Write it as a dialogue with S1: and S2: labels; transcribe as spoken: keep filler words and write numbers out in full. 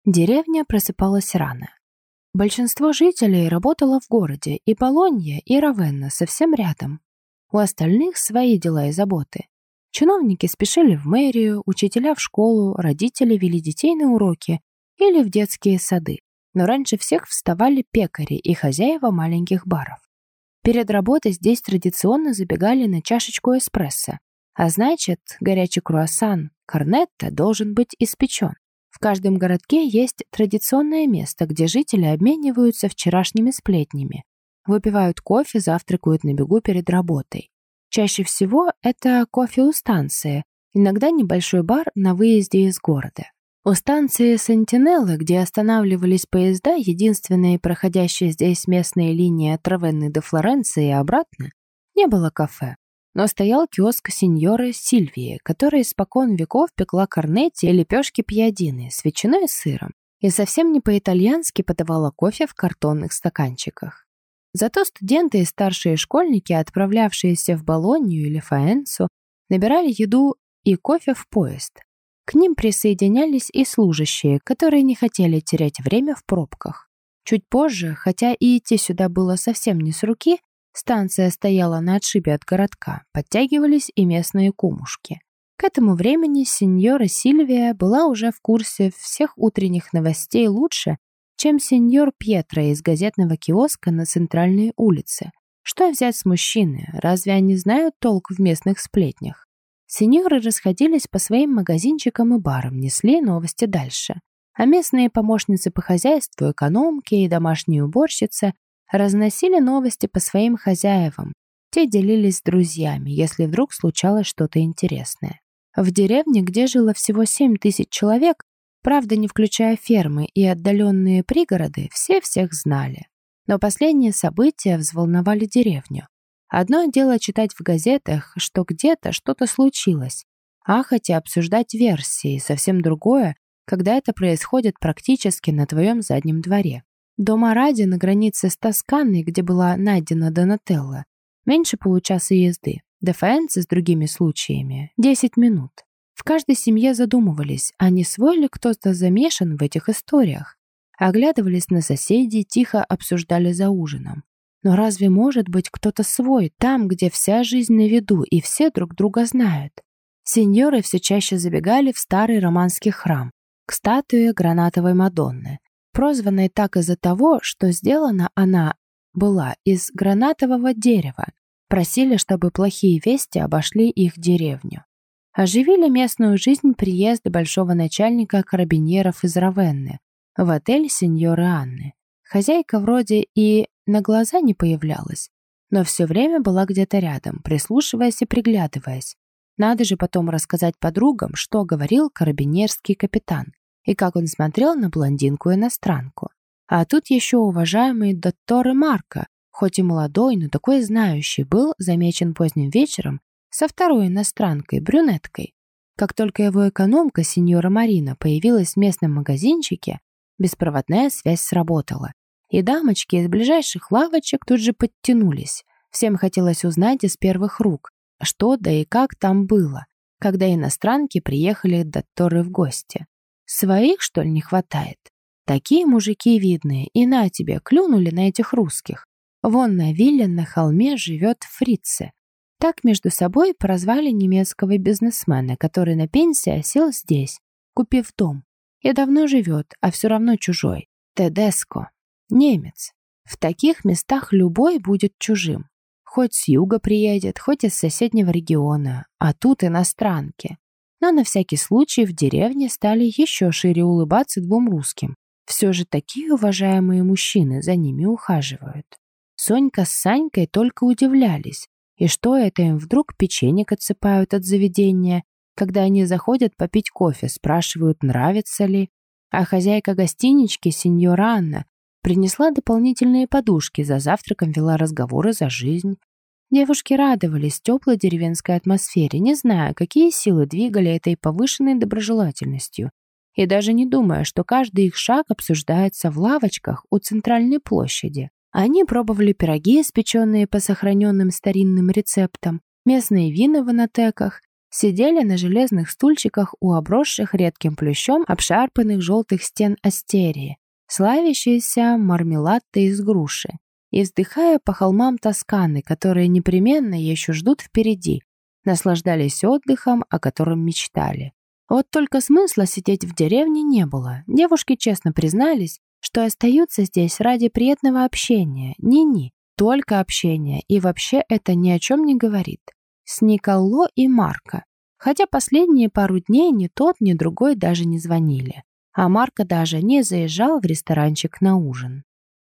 S1: Деревня просыпалась рано. Большинство жителей работало в городе, и Болонья, и Равенна совсем рядом. У остальных свои дела и заботы. Чиновники спешили в мэрию, учителя в школу, родители вели детей на уроки или в детские сады. Но раньше всех вставали пекари и хозяева маленьких баров. Перед работой здесь традиционно забегали на чашечку эспрессо, а значит, горячий круассан корнетто должен быть испечен. В каждом городке есть традиционное место, где жители обмениваются вчерашними сплетнями, выпивают кофе, завтракают на бегу перед работой. Чаще всего это кофе у станции, иногда небольшой бар на выезде из города. У станции Сентинелла, где останавливались поезда, единственные проходящие здесь местные линии от Равенны до Флоренции и обратно, не было кафе. Но стоял киоск сеньоры Сильвии, которая испокон веков пекла корнетти и лепешки пьядины с ветчиной и сыром и совсем не по-итальянски подавала кофе в картонных стаканчиках. Зато студенты и старшие школьники, отправлявшиеся в Болонью или Фаэнсу, набирали еду и кофе в поезд. К ним присоединялись и служащие, которые не хотели терять время в пробках. Чуть позже, хотя и идти сюда было совсем не с руки, станция стояла на отшибе от городка, подтягивались и местные кумушки. К этому времени сеньора Сильвия была уже в курсе всех утренних новостей лучше, чем сеньор Пьетро из газетного киоска на центральной улице. Что взять с мужчины? Разве они знают толк в местных сплетнях? Сеньоры расходились по своим магазинчикам и барам, несли новости дальше. А местные помощницы по хозяйству, экономки и домашние уборщицы разносили новости по своим хозяевам. Те делились с друзьями, если вдруг случалось что-то интересное. В деревне, где жило всего семь тысяч человек, правда, не включая фермы и отдаленные пригороды, все всех знали. Но последние события взволновали деревню. Одно дело читать в газетах, что где-то что-то случилось, ахать и обсуждать версии, совсем другое, когда это происходит практически на твоем заднем дворе. До Маради на границе с Тосканой, где была найдена Донателла, меньше получаса езды. До Фаэнцы с другими случаями – десять минут. В каждой семье задумывались, а не свой ли кто-то замешан в этих историях. Оглядывались на соседей, тихо обсуждали за ужином. Но разве может быть кто-то свой, там, где вся жизнь на виду и все друг друга знают? Сеньоры все чаще забегали в старый романский храм, к статуе гранатовой Мадонны, прозванной так из-за того, что сделана она была из гранатового дерева. Просили, чтобы плохие вести обошли их деревню. Оживили местную жизнь приезды большого начальника карабинеров из Равенны в отель сеньоры Анны. Хозяйка вроде и на глаза не появлялась, но все время была где-то рядом, прислушиваясь и приглядываясь. Надо же потом рассказать подругам, что говорил карабинерский капитан и как он смотрел на блондинку-иностранку. А тут еще уважаемый дотторе Марко, хоть и молодой, но такой знающий, был замечен поздним вечером со второй иностранкой, брюнеткой. Как только его экономка, сеньора Марина, появилась в местном магазинчике, беспроводная связь сработала. И дамочки из ближайших лавочек тут же подтянулись. Всем хотелось узнать из первых рук, что да и как там было, когда иностранки приехали дотторы в гости. Своих, что ли, не хватает? Такие мужики видные, и на тебе, клюнули на этих русских. Вон на вилле на холме живет Фрице. Так между собой прозвали немецкого бизнесмена, который на пенсии осел здесь, купив дом. И давно живет, а все равно чужой. Тедеско. Немец. В таких местах любой будет чужим. Хоть с юга приедет, хоть из соседнего региона, а тут иностранки. Но на всякий случай в деревне стали еще шире улыбаться двум русским. Все же такие уважаемые мужчины за ними ухаживают. Сонька с Санькой только удивлялись. И что это им вдруг печенек отсыпают от заведения, когда они заходят попить кофе, спрашивают, нравится ли. А хозяйка гостинички, сеньора Анна, принесла дополнительные подушки, за завтраком вела разговоры за жизнь. Девушки радовались теплой деревенской атмосфере, не зная, какие силы двигали этой повышенной доброжелательностью, и даже не думая, что каждый их шаг обсуждается в лавочках у центральной площади. Они пробовали пироги, испеченные по сохраненным старинным рецептам, местные вина в анатеках, сидели на железных стульчиках у обросших редким плющом обшарпанных желтых стен астерии, славящейся мармеладтой из груши, и вздыхая по холмам Тосканы, которые непременно еще ждут впереди, наслаждались отдыхом, о котором мечтали. Вот только смысла сидеть в деревне не было. Девушки честно признались, что остаются здесь ради приятного общения. Ни-ни, только общение, и вообще это ни о чем не говорит. С Николо и Марко. Хотя последние пару дней ни тот, ни другой даже не звонили. А Марко даже не заезжал в ресторанчик на ужин.